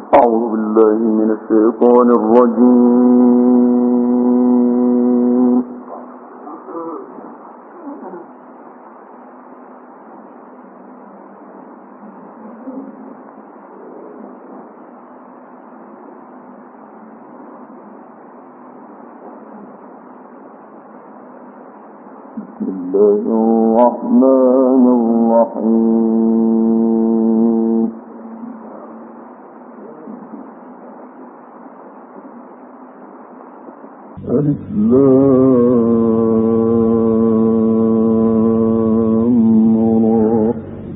أعوذ بالله من الشيطان الرجيم. بسم الله الرحمن الرحيم. ألف لام را.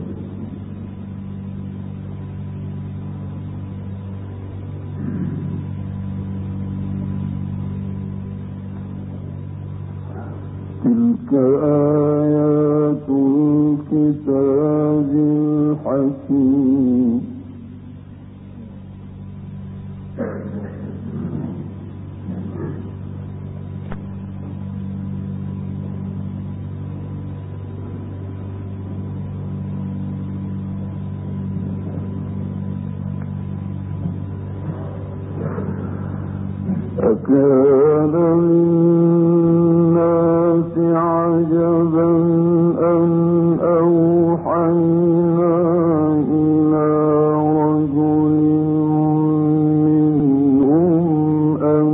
تلك آيات الكتاب الحكيم. أكان للناس عجبا أن أوحينا إلى رجل منهم أن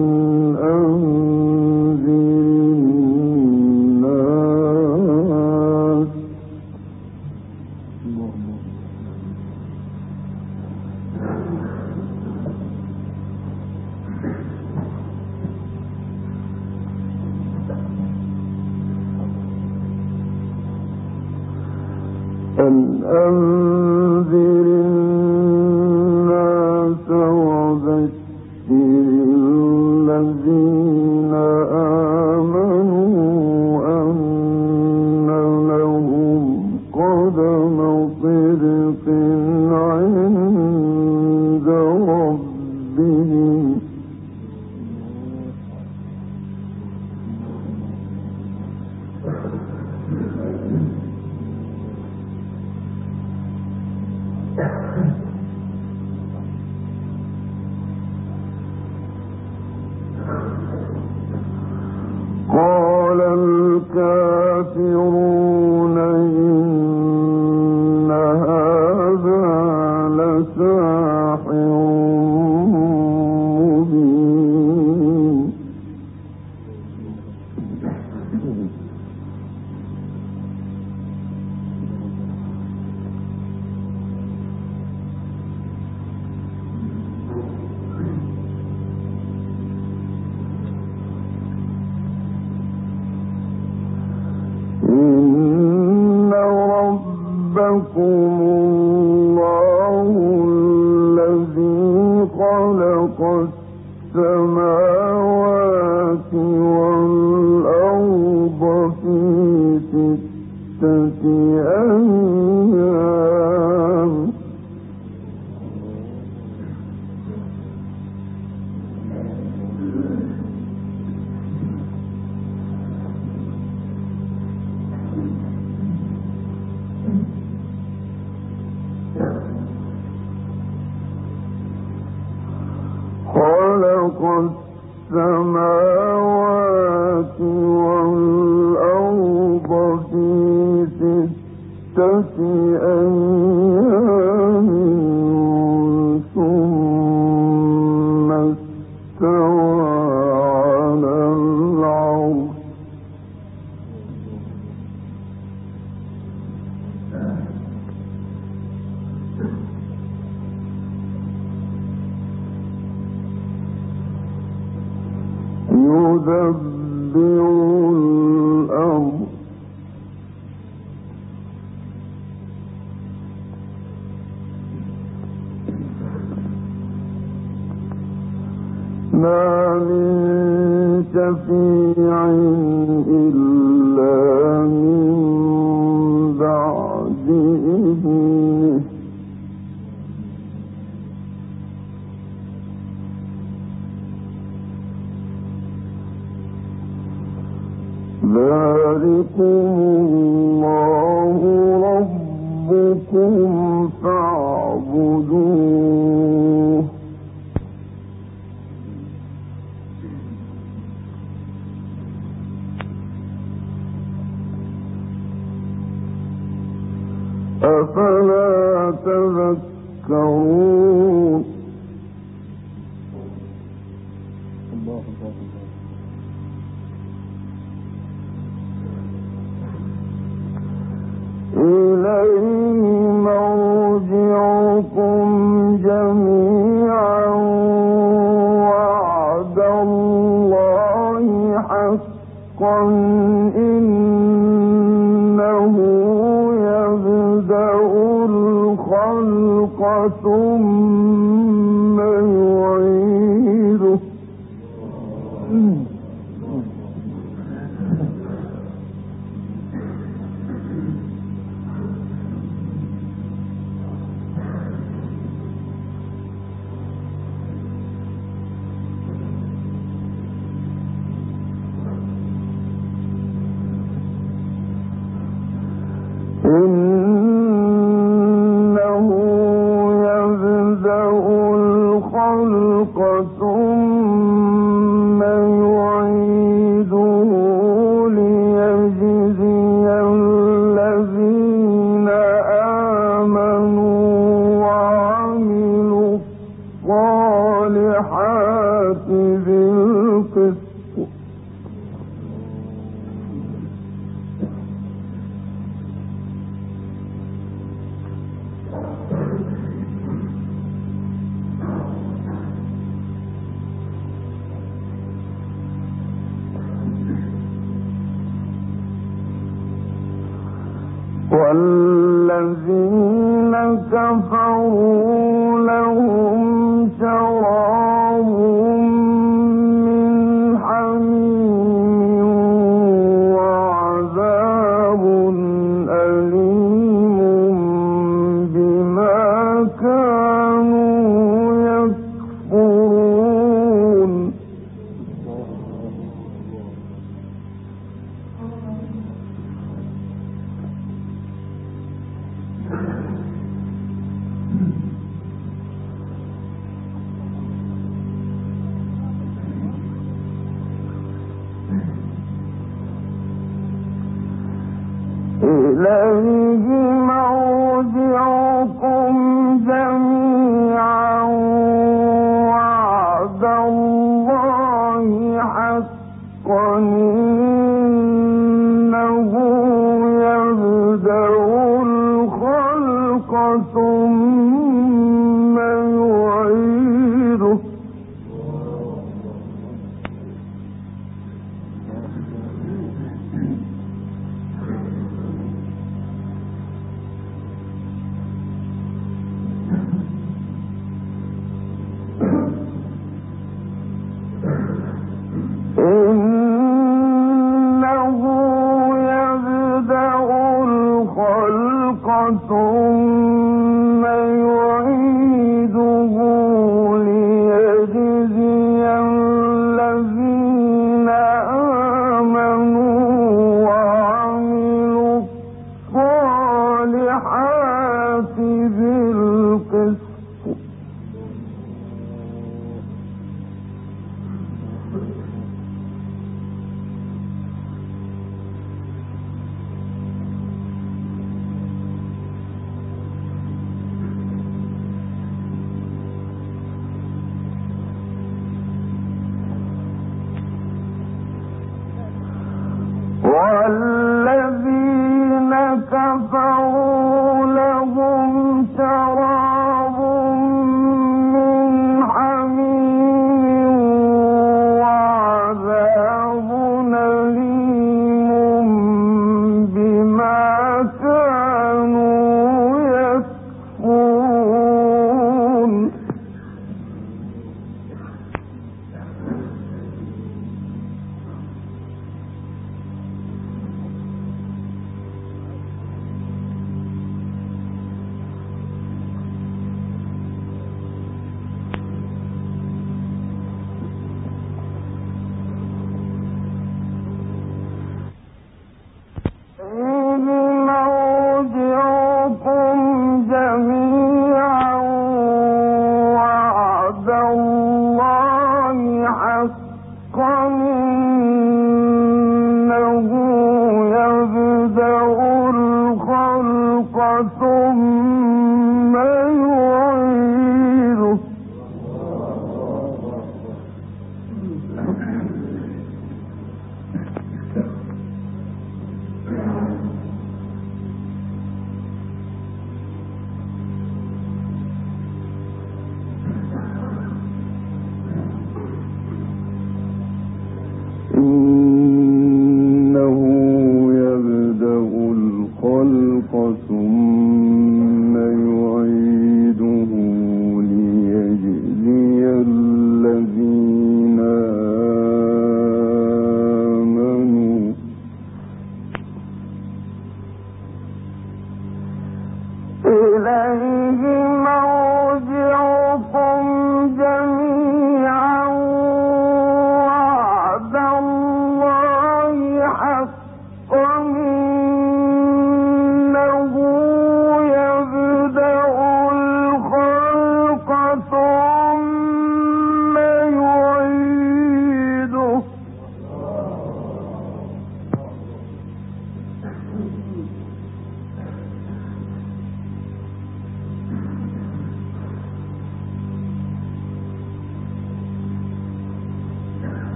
أنذر الناس. أن أنذر الناس وبشر الذين آمنوا أن لهم قدم صدق عند ربهم. قال الكافرون إن هذا لساحر مبين. إن ربكم الله الذي خلق السماوات والأرض في 6 أيام. خلق السماوات والأرض في 6 أيام ثم استوى على العرش. يدبر الأمر ما من شفيع إلا من بعد إذنه. ذلكم الله ربكم فاعبدوه تذكرون إليه مرجعكم جميعا وعد الله حقا إنه يبدأ الخلق ثم يعيده إنه يبدأ الخلق ثم يعيده ليجزي الذين آمنوا وعملوا الصالحات بالقسط والذين كفروا لهم شراب من حميم وعذاب أليم بما كانوا يكفرون إليه مرجعكم جميعا وعد الله حقا إنه يبدأ الخلق ثم يعيده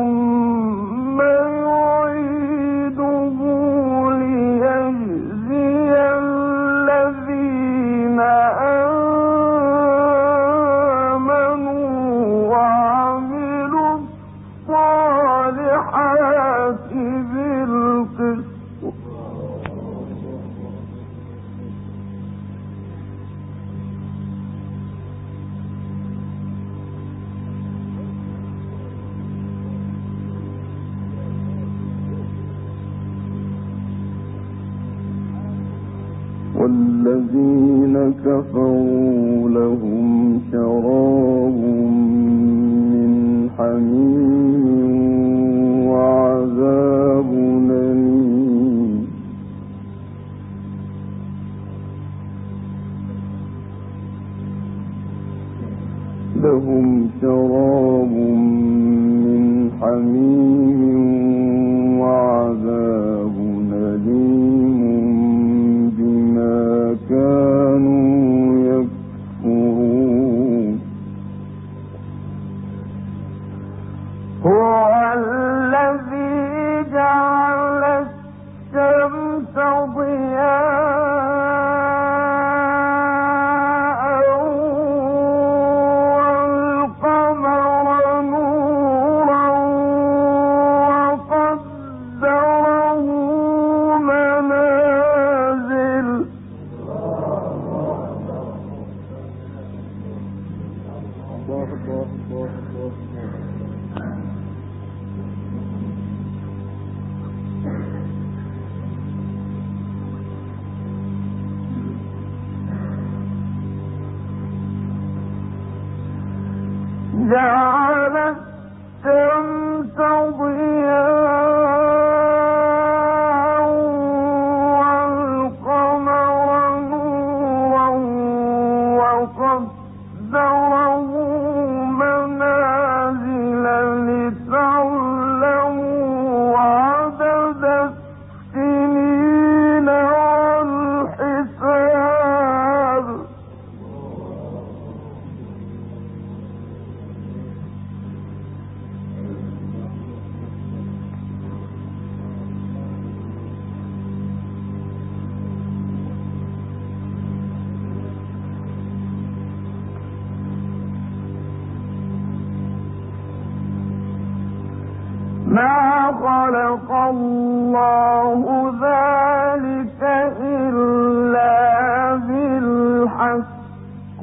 ثم يعيده ليجزي الذين آمنوا وعملوا الصالحات بالقسط. والذين كفروا لهم شراب من حميم وعذاب أليم. لهم شراب من حميم وعذاب أليم كانوا يكفرون. هو الذي جعل الشمس ضياء والقمر نورا وقدره منازل. جعل الشمس ضياء والقمر نورا وقدره منازل لتعلموا عدد السنين والحساب. ما خلق الله ذلك إلا بالحق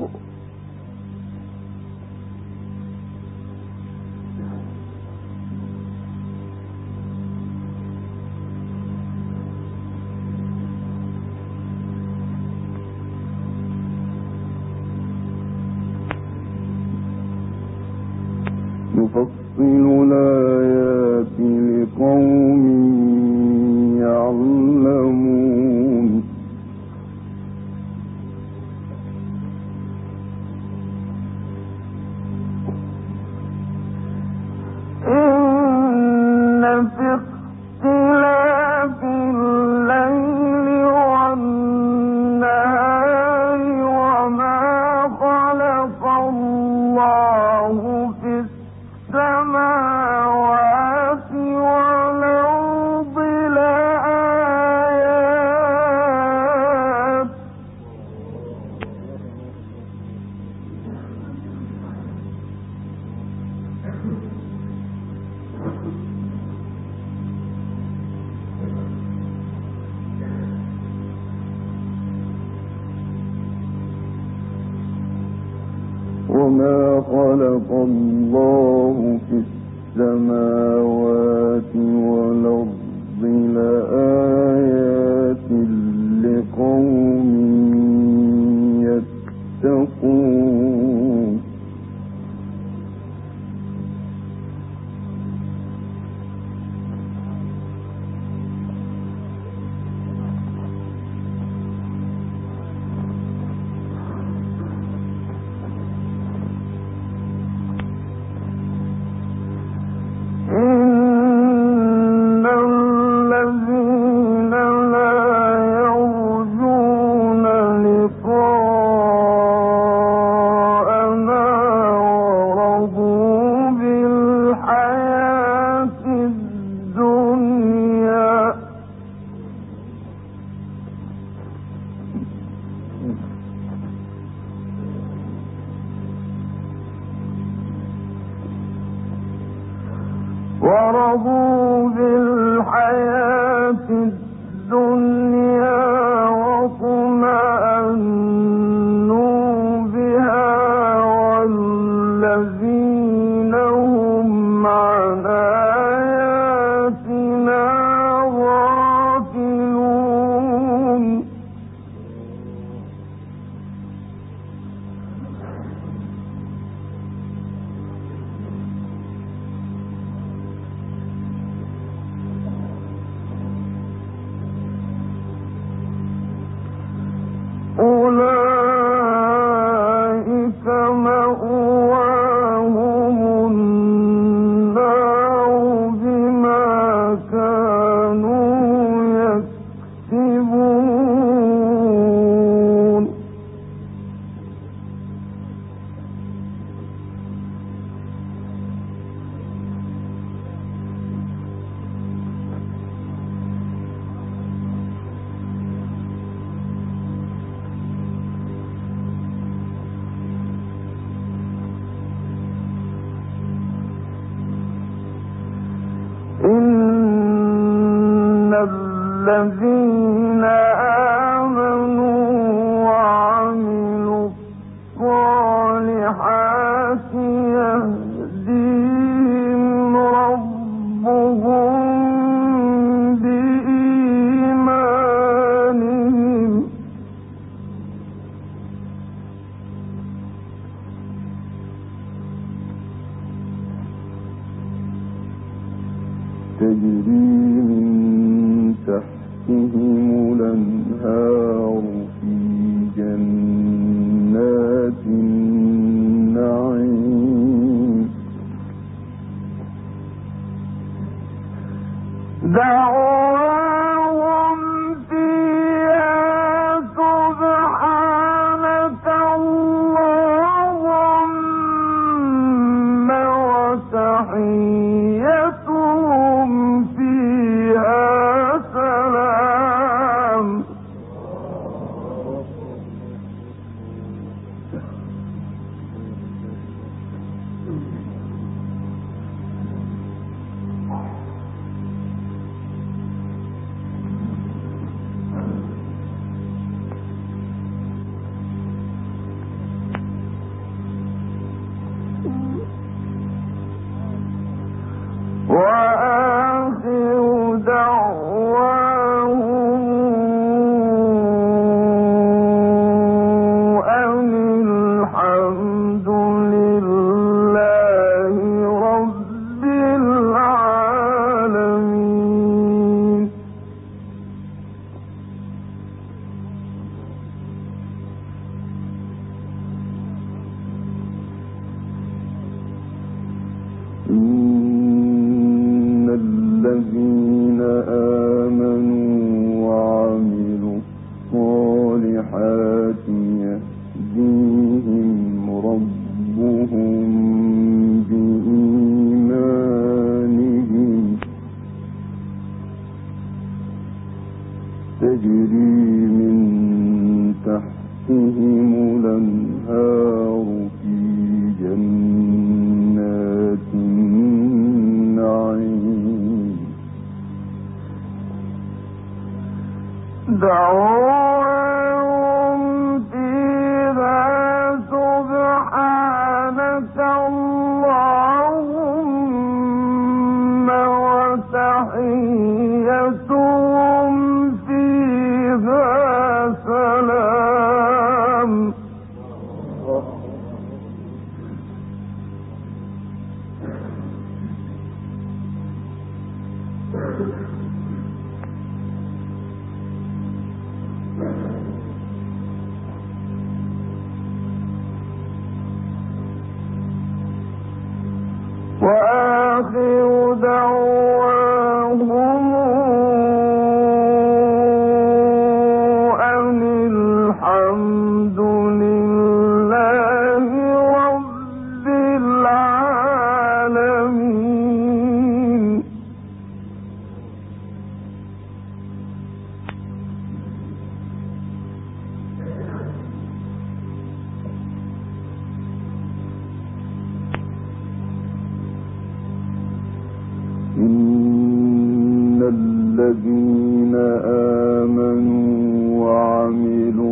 يفصل الآيات لقوم يعلمون. إن في اختلاف الليل والنهار وما خلق الله في السماوات والأرض لآيات. وما خلق الله في السماوات والأرض لآيات لقوم يتقون. إن رضوا بالحياة الدنيا واطمأنوا بها والذين هم عن آياتنا غافلون أولئك مأواهم النار بما كانوا يكسبون إن الذين آمنوا وعملوا الصالحات يهديهم ربهم بإيمانهم تجري من تحتهم الأنهار في جنات النعيم دعواهم فيها سبحانك اللهم وتحيتهم فيها سلام وآخر دعواهم أن الحمد لله رب العالمين إن الذين آمنوا وعملوا الصالحات يهديهم ربهم بإيمانهم تجري من تحتهم الأنهار في جنات النعيم دعواهم فيها سبحانك اللهم وتحيتهم فيها سلام وآخر دعواهم أن الحمد لله رب العالمين إن الذين آمنوا وعملوا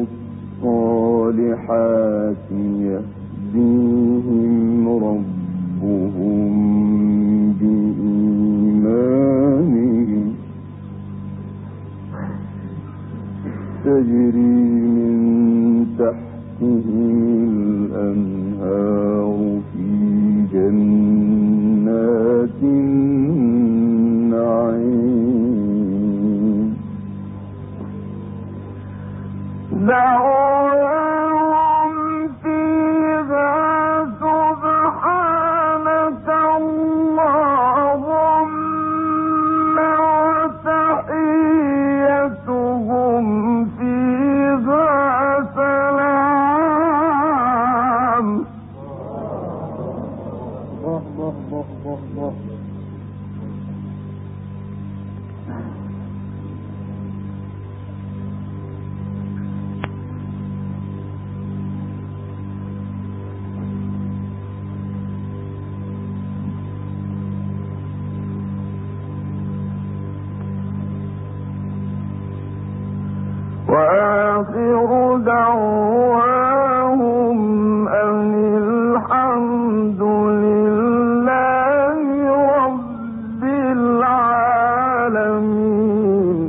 الصالحات يهديهم ربهم بإيمانهم تجري من تحتهم الأنهار في جنات النعيم دعواهم فيها سبحانك اللهم وتحيتهم فيها سلام. وآخر دعواهم أن الحمد لله رب العالمين.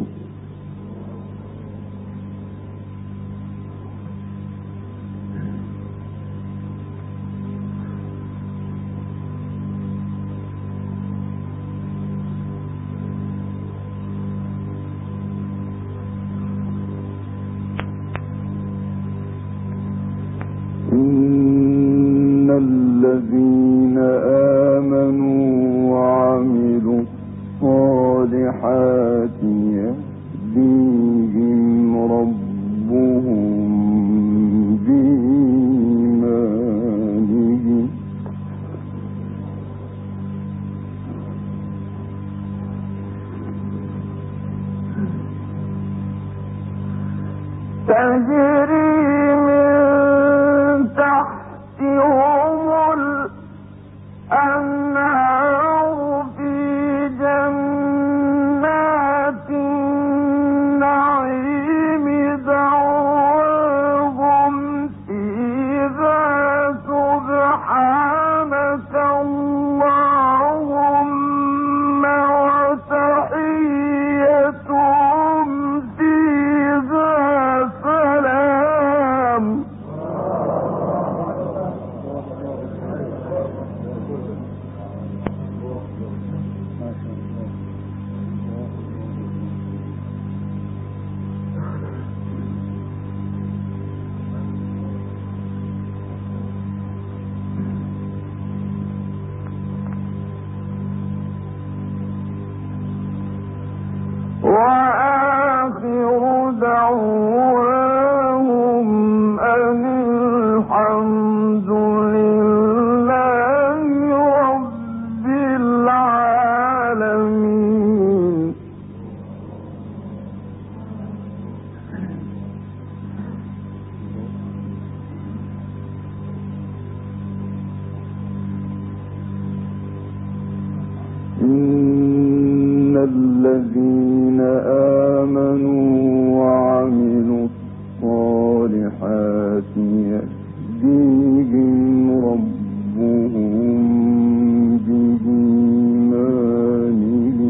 إن الذين آمنوا وعملوا الصالحات يهديهم ربهم بإيمانهم تجري تحتهم الأنهار في جنات النعيم دعواهم فيها سبحانك اللهم وتحيتهم فيها سلام. وآخر دعواهم أن الحمد لله رب العالمين. إن الذين آمنوا وعملوا الصالحات يهديهم ربهم بإيمانهم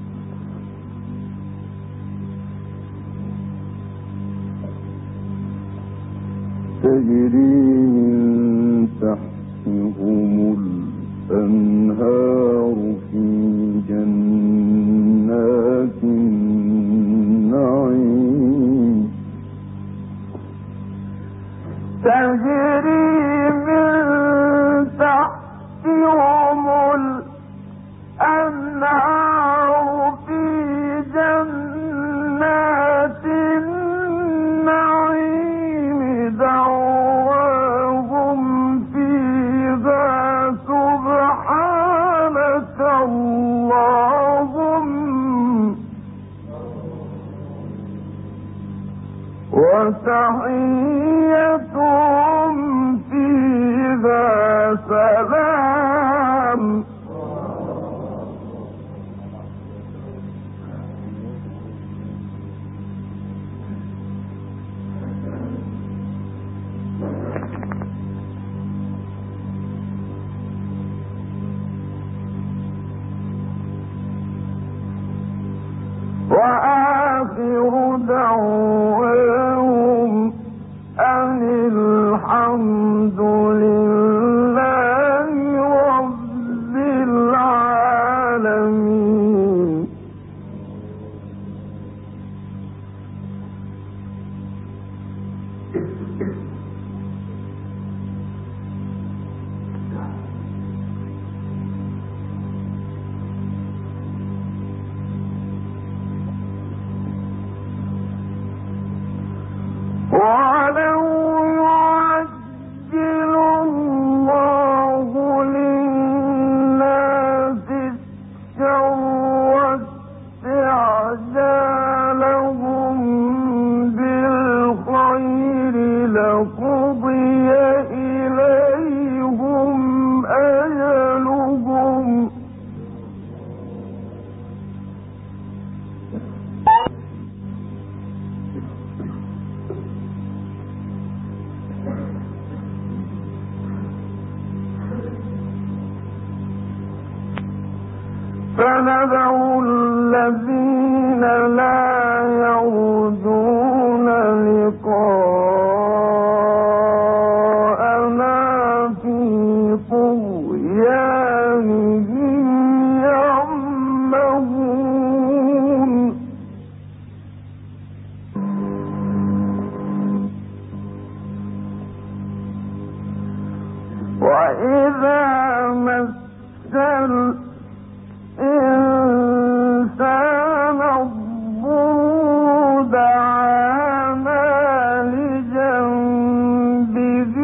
تجري من تحتهم الأنهار في جنات النعيم تجري من تحتهم الأنهار في جنات النعيم دعواهم فيها سبحانك اللهم وتحيتهم فيها سلام. وآخر دعواهم أن الحمد لله رب العالمين. ولو يعجل الله للناس الشر واستعجالهم بالخير لقضي إليهم أجلهم فنذر الذين لا يرجون لقاءنا في طغيانهم يعمهون وإذا مس الإنسان الضر دعانا لجنبه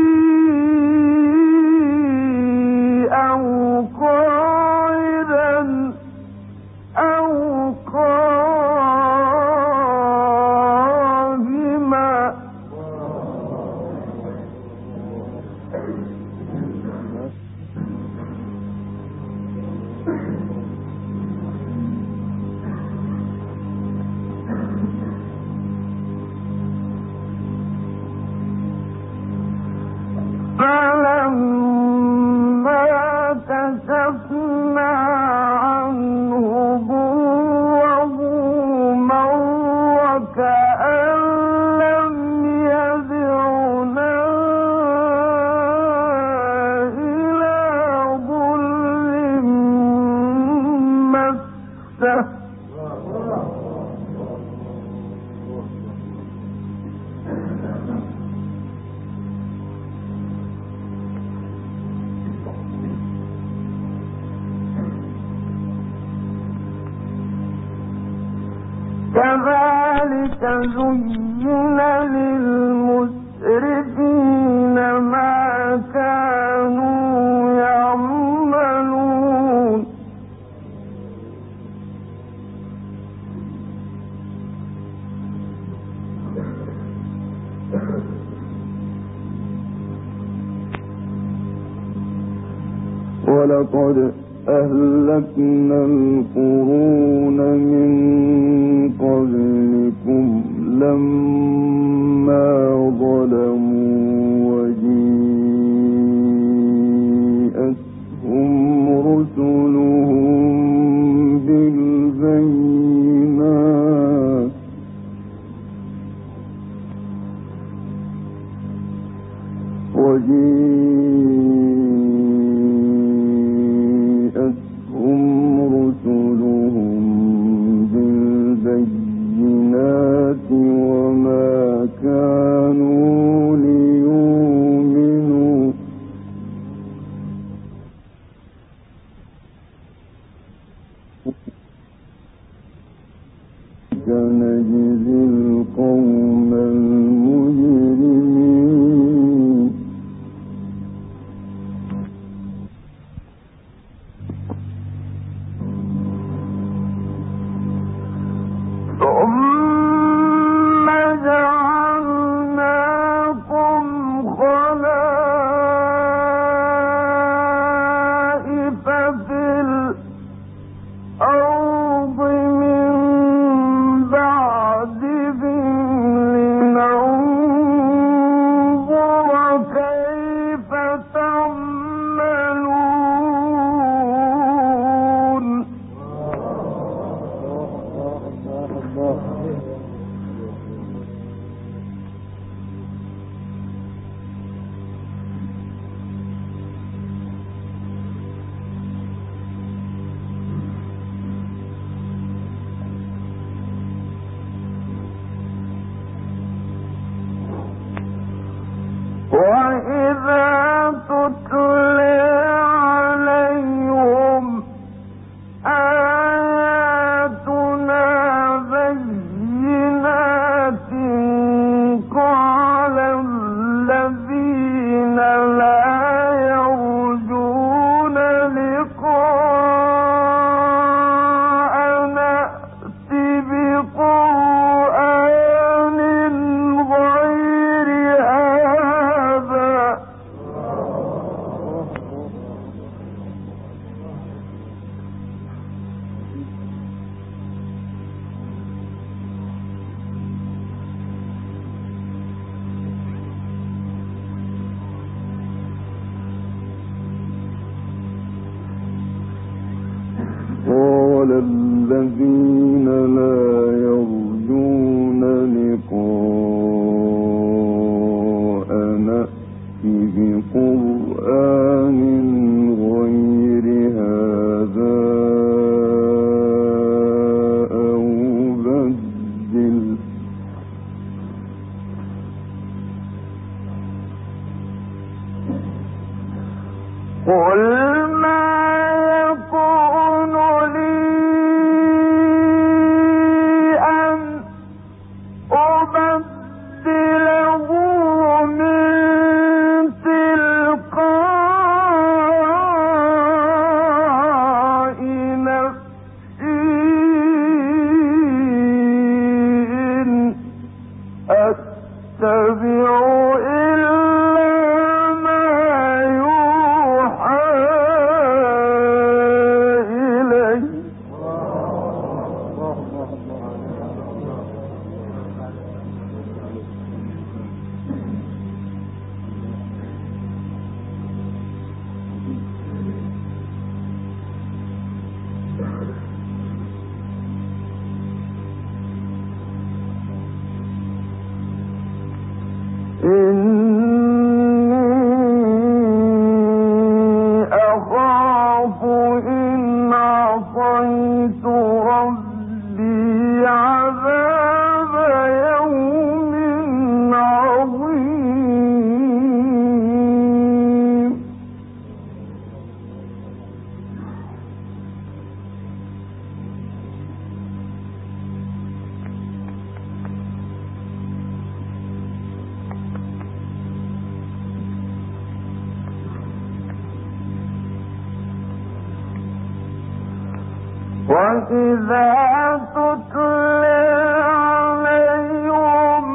أو قاعدا أو قائما فلما كشفنا عنه ضره مر كأن لم يدعنا إلى ضر مسه كذلك زين للمسرفين ما كانوا يعملون ولقد أهلكنا القرون من قبلكم لما ظلموا وجيءتهم رسلهم بالبينات وما كانوا ليؤمنوا كنجزي القوم المجرمين ثم جعلناكم خلائف في الأرض من بعد وقال الذين لا يرجون لقاءنا ائت بقرآن غير هذا أو بدل قل ما يكون لي أن أبدله من تلقاء نفسي إن أتبع وإذا تتلى عليهم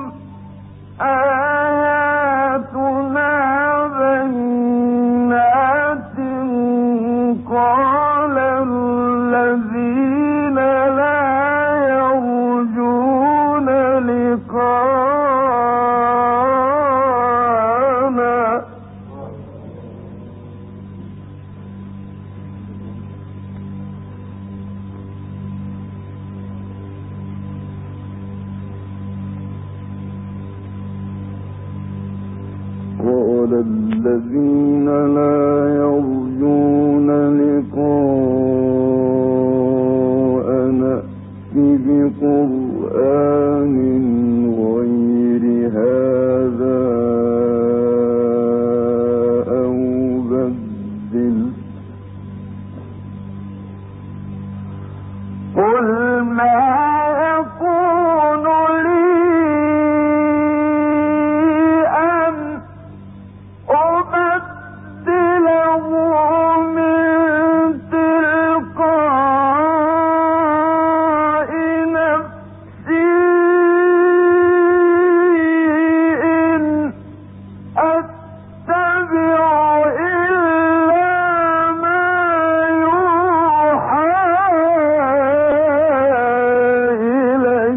آياتنا بينات قال الذين لا يرجون لقاءنا قال الذين لا يرجون لقاءنا ائت بقرآن غير هذا أو بدل قل ما يكون لي أبدله من تلقاء نفسي إن أتبع إلا ما يوحى إلي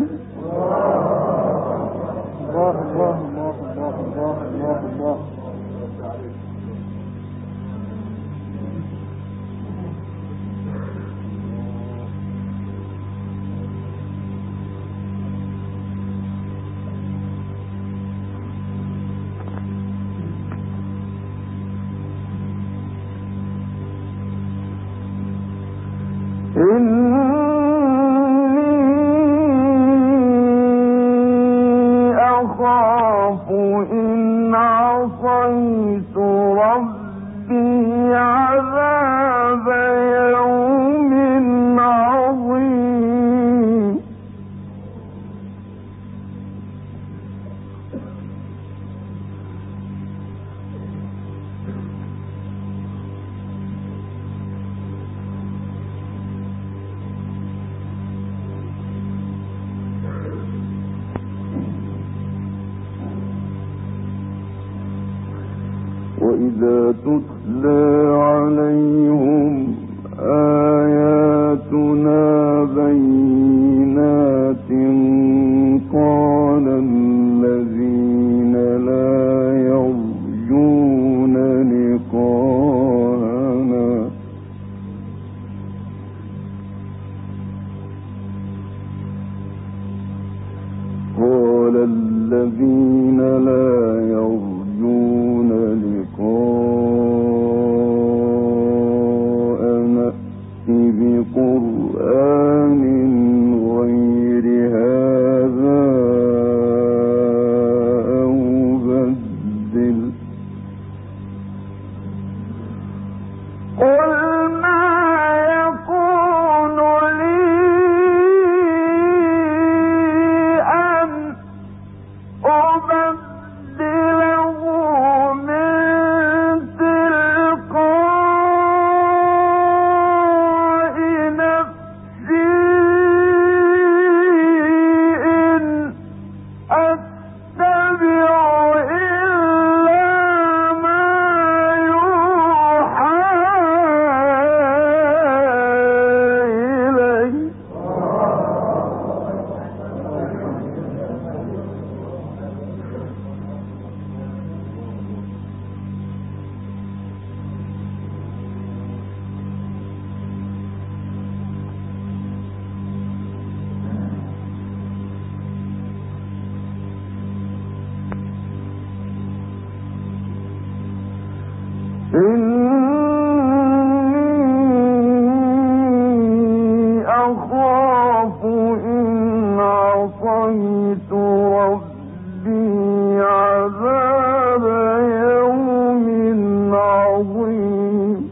الله إني أخاف إن عصيت ربي عذاب يوم عظيم وإذا تتلى عليهم آياتنا بينات قال الذين لا يرجون لقاءنا قال الذين لا يرجون لقاءنا ائت بقرآن غير هذا أو بدل قل ما يكون لي أن أبدله من تلقاء نفسي إن أتبع إلا ما يوحى إلي إني أخاف إن عصيت ربي عذاب يوم عظيم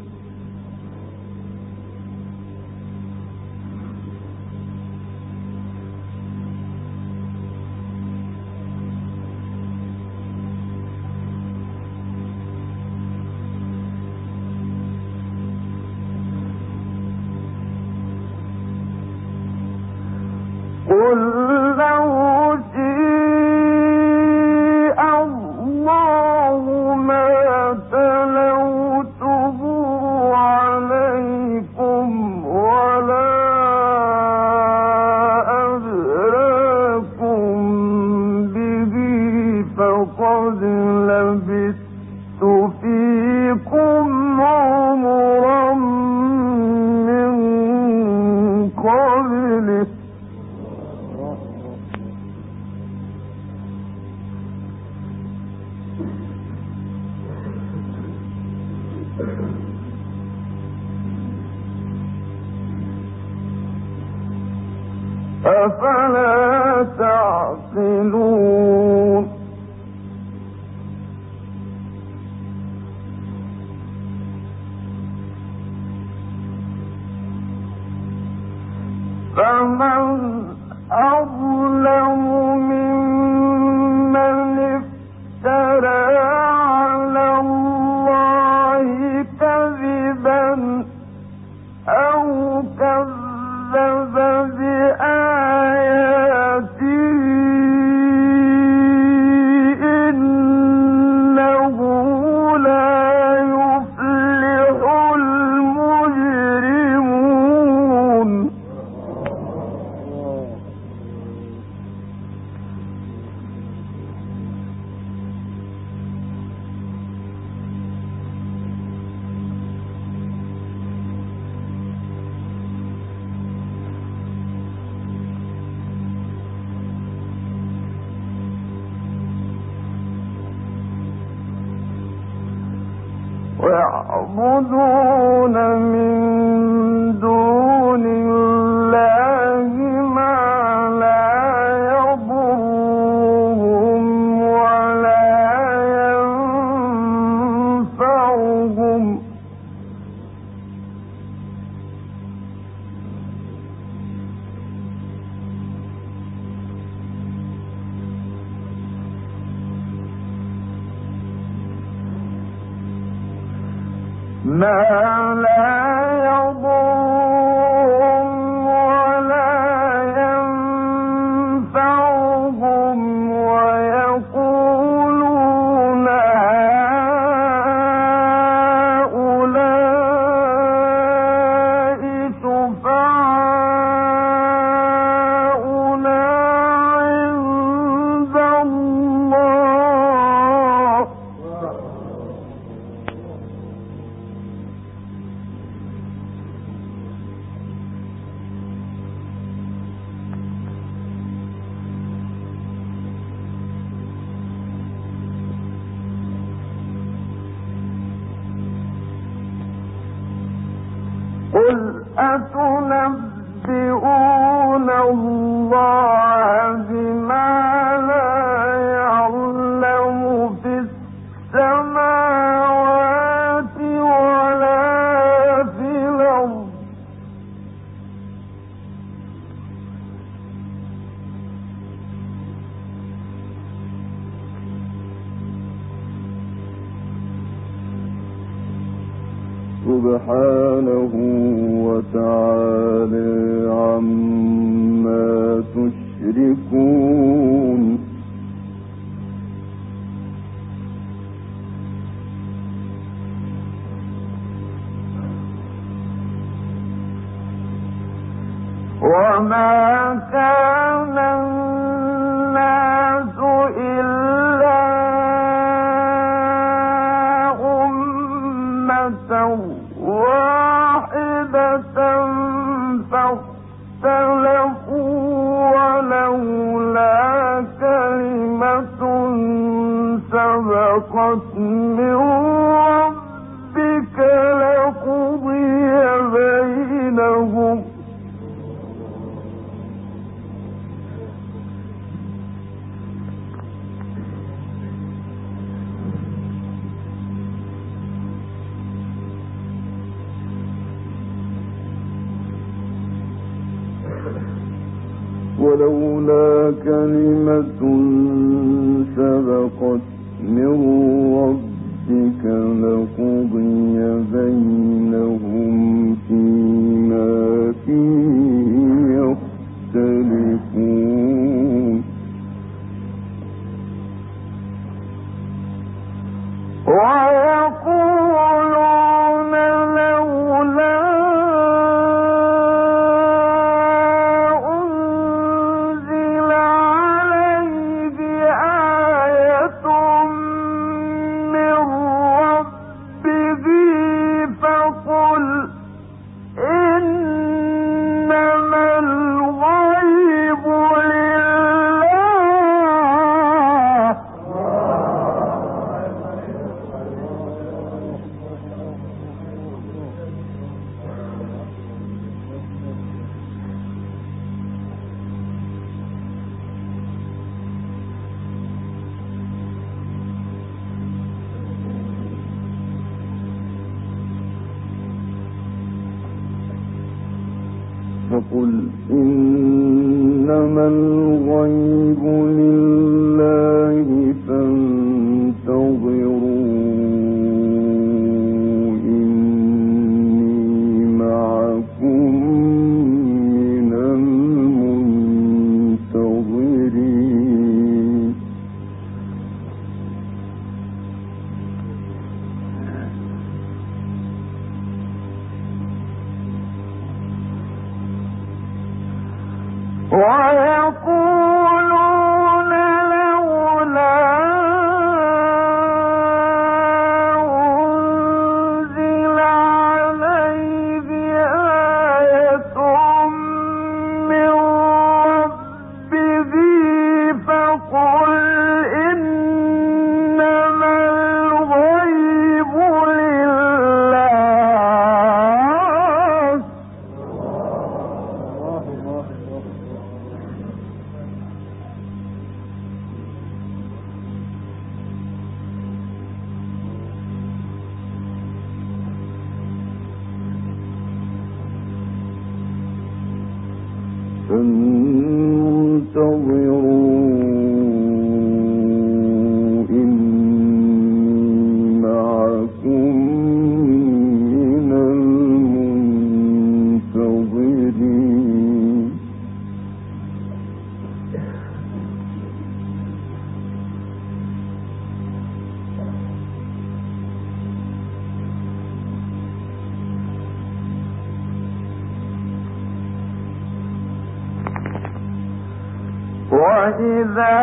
قل لو شاء الله ما تلوته عليكم ولا أدراكم به فقد لبثت فيكم عمرا من قبله أفلا تعقلون فمن أظلم ممن افترى على الله كذبا أو كذب بآياته إنه لا يفلح المجرمون ويعبدون من دون الله ما لا يضرهم ولا ينفعهم ما لا يضرهم ولا ينفعهم ويقولون هؤلاء شفعاؤنا عند الله الله بما لا يعلم في السماوات ولا في الأرض سبحانه وتعالى عما تشركون وما كان الناس إلا أمة واحدة فاختلفوا ولولا كلمة سبقت من ربك لقضي بينهم ولولا كلمة سبقت من ربك لقضي بينهم فيما فيه يختلفون ويقولون لولا فقل إنما الغيب لله فانتظروا إني معكم من المنتظرين ويقولون لولا أنزل عليه آية من ربه فقل إنما الغيب لله فانتظروا إني معكم من المنتظرين وإذا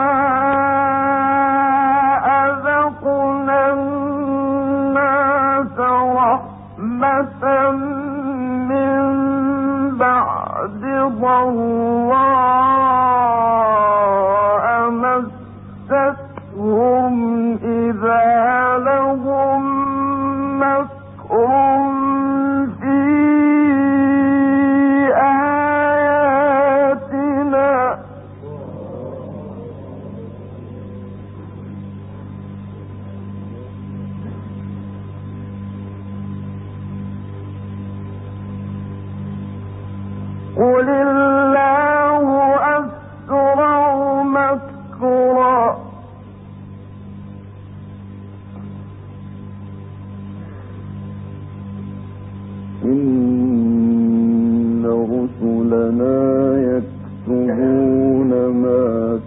أذقنا الناس رحمة من بعد ضراء مستهم إذا لهم مكر في آياتنا لنا يكتبون ما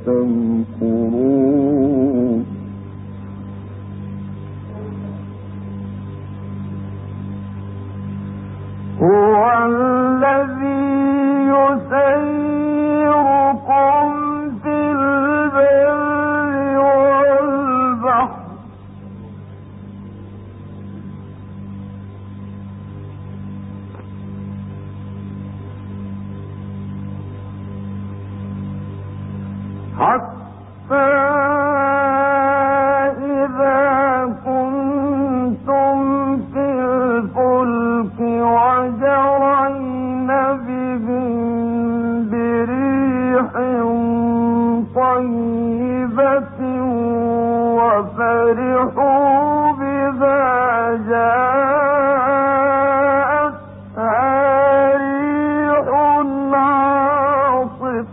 تمكرون هو الذي يسيركم في البر والبحر حتى إذا كنتم في الفلك وجرين بهم بريح طيبة وفرحوا بما جاءتها ريح عاصف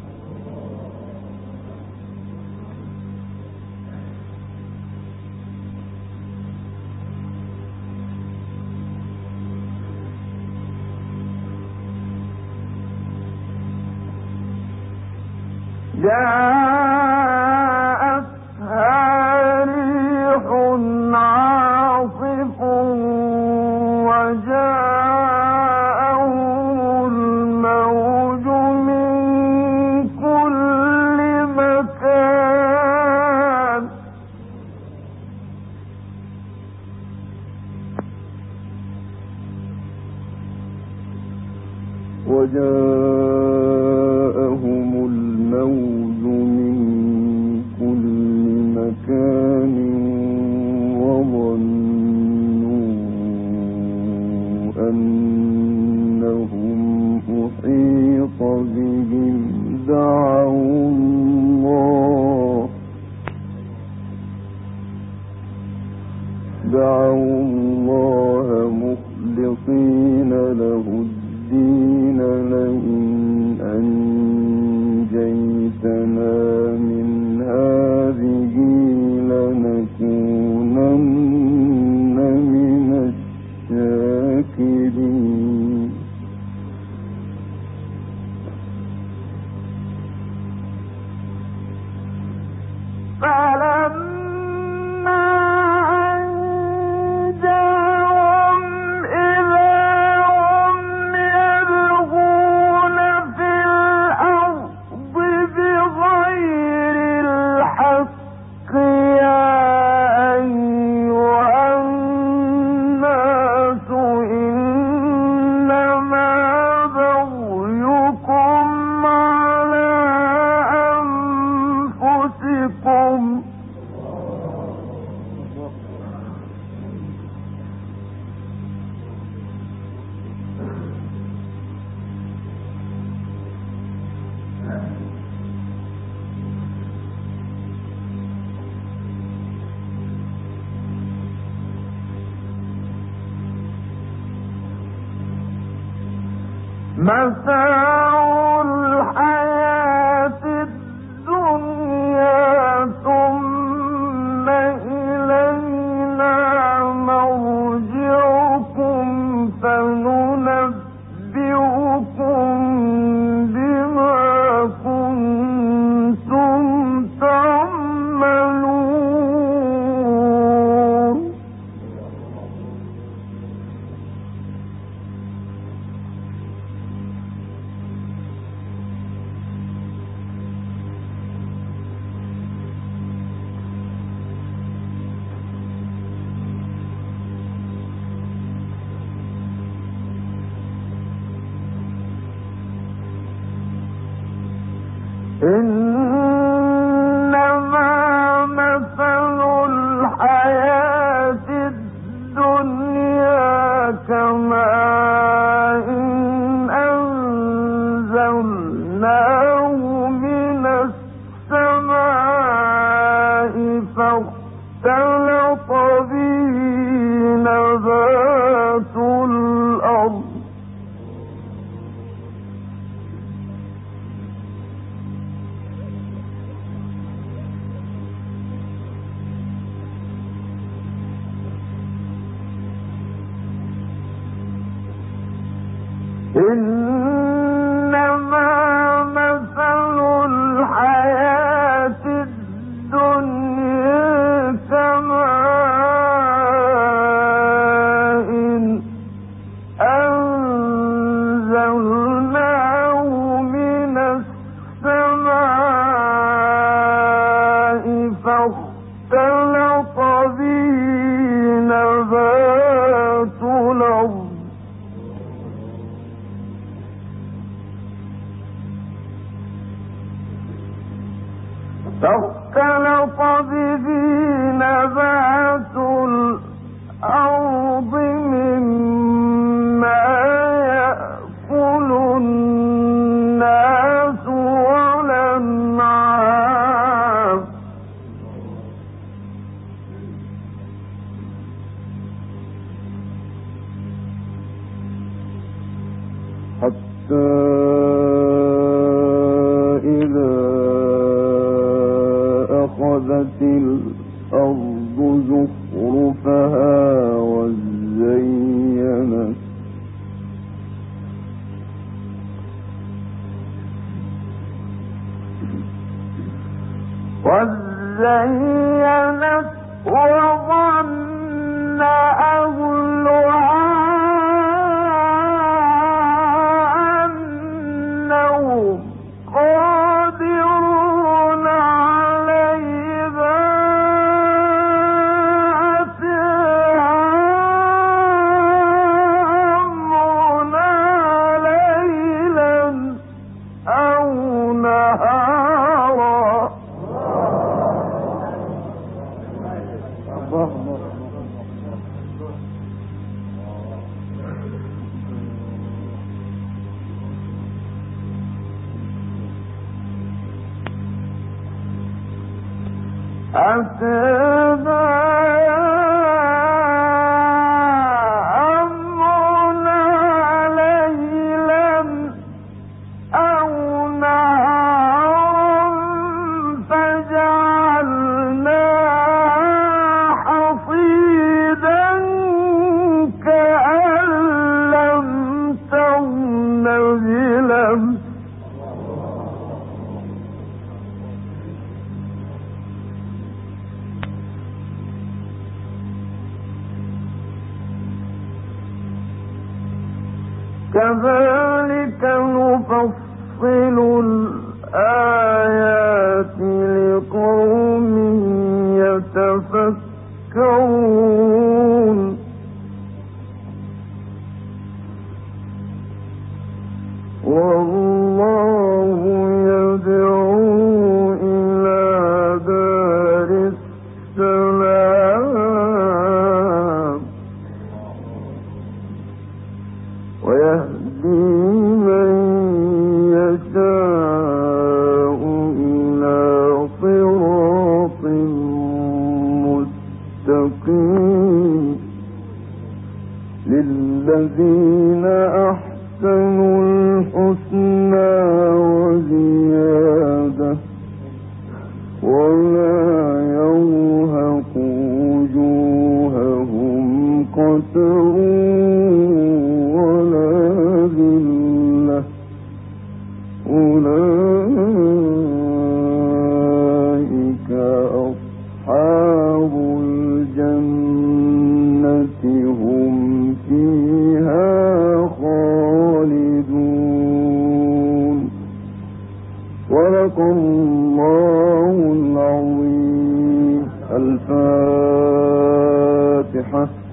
وجاءهم الموج من كل مكان وجاءهم الموج من كل مكان وظنوا أنهم أحيط بهم دعوا الله مخلصين له الدين لئن أنجيتنا من هذه لنكونن من الشاكرين متاع الحياة الدنيا ثم إلينا مرجعكم فننبئكم بما كنتم تعملون إنما مثل الحياة الدنيا كماء أنزلناه من السماء فاختلط به نبات الأرض إن فاختلط به نبات الأرض مما يأكل الناس والأنعام حتى أخذت الأرض زخرفها وزينت وظن أهلها أنهم قادرون عليها أتاها أمرنا ليلا أو نهارا أتاها أمرنا ليلا أو نهارا فجعلناها حصيدا كأن لم تغن بلمس كذلك نفصل الآيات لقوم يتفكرون والله يدعو إلى دار السلام ويهدي من يشاء إلى صراط مستقيم للذين أحسنوا الحسنى وزيادة ولا يرهق وجوههم قتر أولئك أصحاب الجنة هم فيها خالدون صدق الله العظيم. الفاتحة.